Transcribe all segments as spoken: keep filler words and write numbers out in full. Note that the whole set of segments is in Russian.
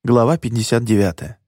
Глава пятьдесят девятая.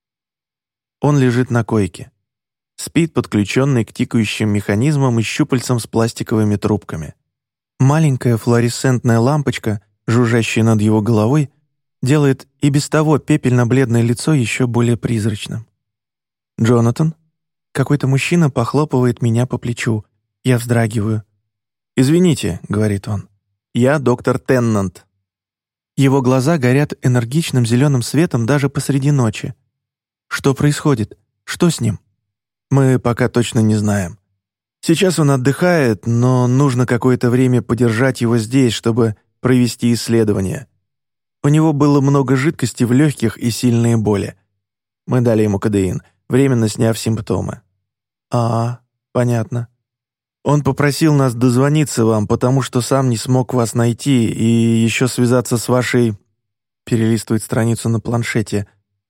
Он лежит на койке. Спит, подключенный к тикающим механизмам и щупальцам с пластиковыми трубками. Маленькая флуоресцентная лампочка, жужжащая над его головой, делает и без того пепельно-бледное лицо еще более призрачным. «Джонатан?» Какой-то мужчина похлопывает меня по плечу. Я вздрагиваю. «Извините», — говорит он, — «я доктор Теннант». Его глаза горят энергичным зеленым светом даже посреди ночи. Что происходит? Что с ним? Мы пока точно не знаем. Сейчас он отдыхает, но нужно какое-то время подержать его здесь, чтобы провести исследование. У него было много жидкости в легких и сильные боли. Мы дали ему кодеин, временно сняв симптомы. А, понятно. Он попросил нас дозвониться вам, потому что сам не смог вас найти и еще связаться с вашей... Перелистывает страницу на планшете.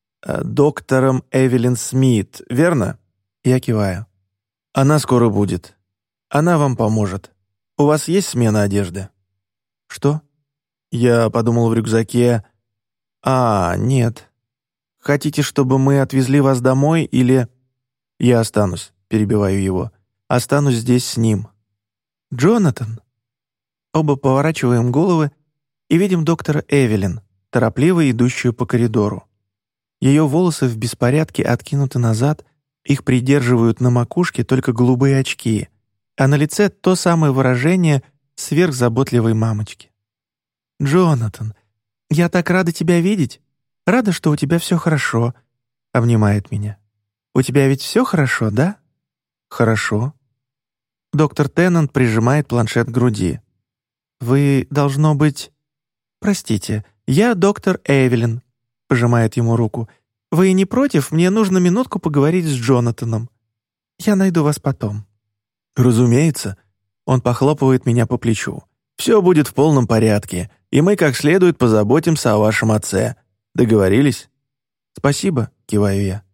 Доктором Эвелин Смит, верно? Я киваю. Она скоро будет. Она вам поможет. У вас есть смена одежды? Что? Я подумал в рюкзаке. А, нет. Хотите, чтобы мы отвезли вас домой или... Я останусь, перебиваю его. Останусь здесь с ним. Джонатан. Оба поворачиваем головы и видим доктора Эвелин, торопливо идущую по коридору. Ее волосы в беспорядке откинуты назад, их придерживают на макушке только голубые очки, а на лице то самое выражение сверхзаботливой мамочки. «Джонатан, я так рада тебя видеть. Рада, что у тебя все хорошо», — обнимает меня. «У тебя ведь все хорошо, да?» «Хорошо». Доктор Теннант прижимает планшет к груди. «Вы, должно быть...» «Простите, я доктор Эвелин», — пожимает ему руку. «Вы не против? Мне нужно минутку поговорить с Джонатаном. Я найду вас потом». «Разумеется». Он похлопывает меня по плечу. «Все будет в полном порядке, и мы как следует позаботимся о вашем отце. Договорились?» «Спасибо», — киваю я.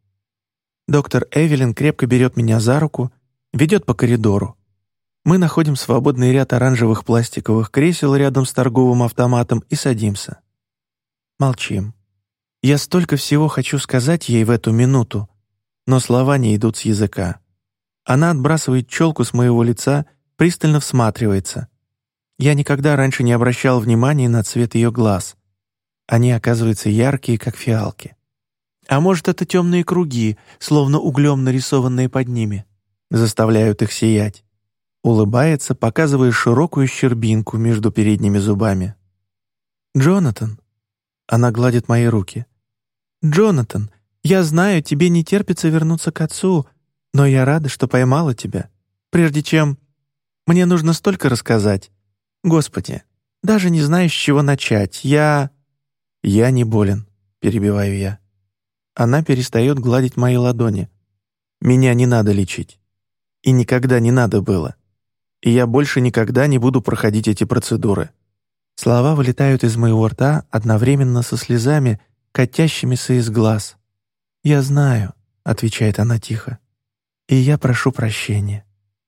Доктор Эвелин крепко берет меня за руку, ведет по коридору. Мы находим свободный ряд оранжевых пластиковых кресел рядом с торговым автоматом и садимся. Молчим. Я столько всего хочу сказать ей в эту минуту, но слова не идут с языка. Она отбрасывает челку с моего лица, пристально всматривается. Я никогда раньше не обращал внимания на цвет ее глаз. Они, оказываются, яркие, как фиалки. А может, это темные круги, словно углем нарисованные под ними, заставляют их сиять. Улыбается, показывая широкую щербинку между передними зубами. «Джонатан». Она гладит мои руки. «Джонатан, я знаю, тебе не терпится вернуться к отцу, но я рада, что поймала тебя. Прежде чем... Мне нужно столько рассказать. Господи, даже не знаю, с чего начать. Я...» «Я не болен», — перебиваю я. Она перестает гладить мои ладони. «Меня не надо лечить. И никогда не надо было. И я больше никогда не буду проходить эти процедуры». Слова вылетают из моего рта одновременно со слезами, катящимися из глаз. «Я знаю», — отвечает она тихо. «И я прошу прощения.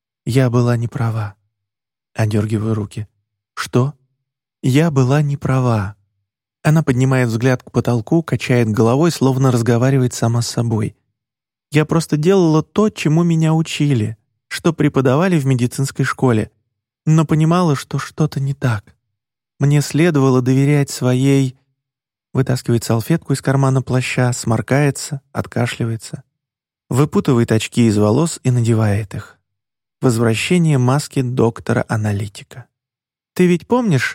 Я была не права». Одергиваю руки. «Что?» «Я была не права». Она поднимает взгляд к потолку, качает головой, словно разговаривает сама с собой. «Я просто делала то, чему меня учили, что преподавали в медицинской школе, но понимала, что что-то не так. Мне следовало доверять своей...» Вытаскивает салфетку из кармана плаща, сморкается, откашливается. Выпутывает очки из волос и надевает их. Возвращение маски доктора-аналитика. «Ты ведь помнишь,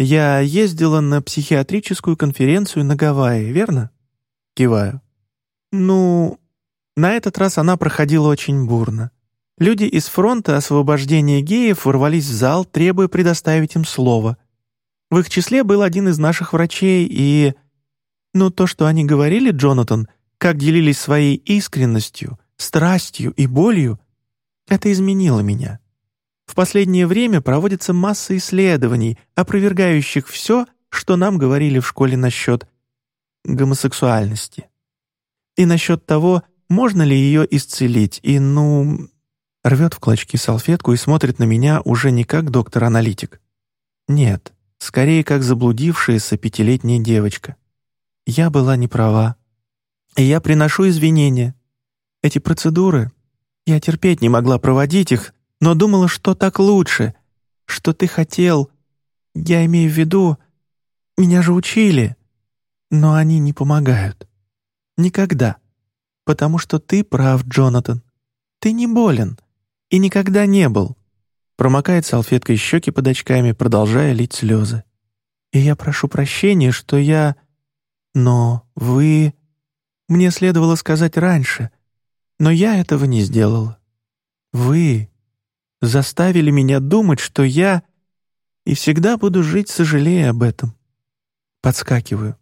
я ездила на психиатрическую конференцию на Гавайи, верно?» Киваю. «Ну, на этот раз она проходила очень бурно. Люди из фронта освобождения геев ворвались в зал, требуя предоставить им слово. В их числе был один из наших врачей, и... Ну, то, что они говорили, Джонатан, как делились своей искренностью, страстью и болью, это изменило меня. В последнее время проводится масса исследований, опровергающих все, что нам говорили в школе насчет гомосексуальности. И насчет того, можно ли ее исцелить, и, ну... Рвет в клочки салфетку и смотрит на меня уже не как доктор-аналитик. Нет, скорее как заблудившаяся пятилетняя девочка. Я была не права. И я приношу извинения. Эти процедуры, я терпеть не могла проводить их, но думала, что так лучше, что ты хотел. Я имею в виду, меня же учили, но они не помогают. Никогда. Потому что ты прав, Джонатан. Ты не болен и никогда не был. Промокает салфеткой щеки под очками, продолжая лить слезы. И я прошу прощения, что я... Но вы... Мне следовало сказать раньше, но я этого не сделала. Вы заставили меня думать, что я... И всегда буду жить, сожалея об этом. Подскакиваю.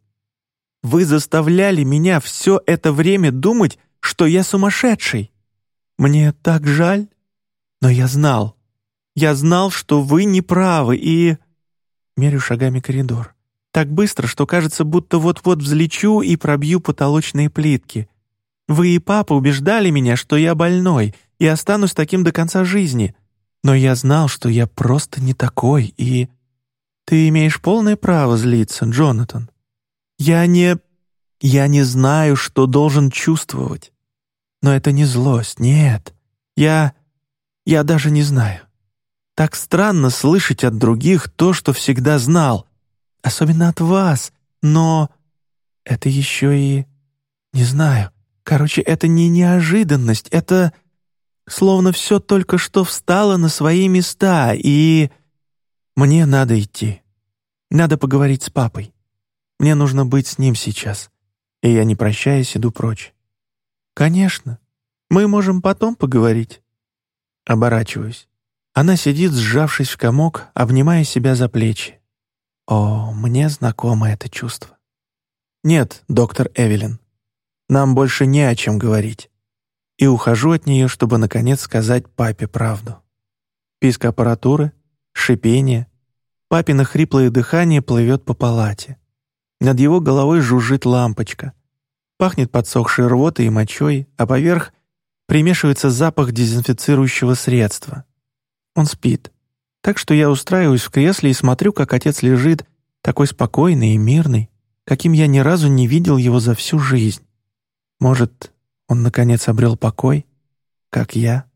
Вы заставляли меня все это время думать, что я сумасшедший. Мне так жаль, но я знал. Я знал, что вы не правы, и... Мерю шагами коридор. Так быстро, что кажется, будто вот-вот взлечу и пробью потолочные плитки. Вы и папа убеждали меня, что я больной и останусь таким до конца жизни. Но я знал, что я просто не такой, и... Ты имеешь полное право злиться, Джонатан. Я не... Я не знаю, что должен чувствовать. Но это не злость, нет. Я... Я даже не знаю. Так странно слышать от других то, что всегда знал. Особенно от вас. Но это еще и... Не знаю. Короче, это не неожиданность. Это словно все только что встало на свои места, и... Мне надо идти. Надо поговорить с папой. Мне нужно быть с ним сейчас. И я, не прощаясь, иду прочь. Конечно. Мы можем потом поговорить. Оборачиваюсь. Она сидит, сжавшись в комок, обнимая себя за плечи. О, мне знакомо это чувство. Нет, доктор Эвелин, нам больше не о чем говорить. И ухожу от нее, чтобы наконец сказать папе правду. Писк аппаратуры, шипение, папино хриплое дыхание плывет по палате. Над его головой жужжит лампочка. Пахнет подсохшей рвотой и мочой, а поверх примешивается запах дезинфицирующего средства. Он спит. Так что я устраиваюсь в кресле и смотрю, как отец лежит, такой спокойный и мирный, каким я ни разу не видел его за всю жизнь. Может, он наконец обрел покой, как я?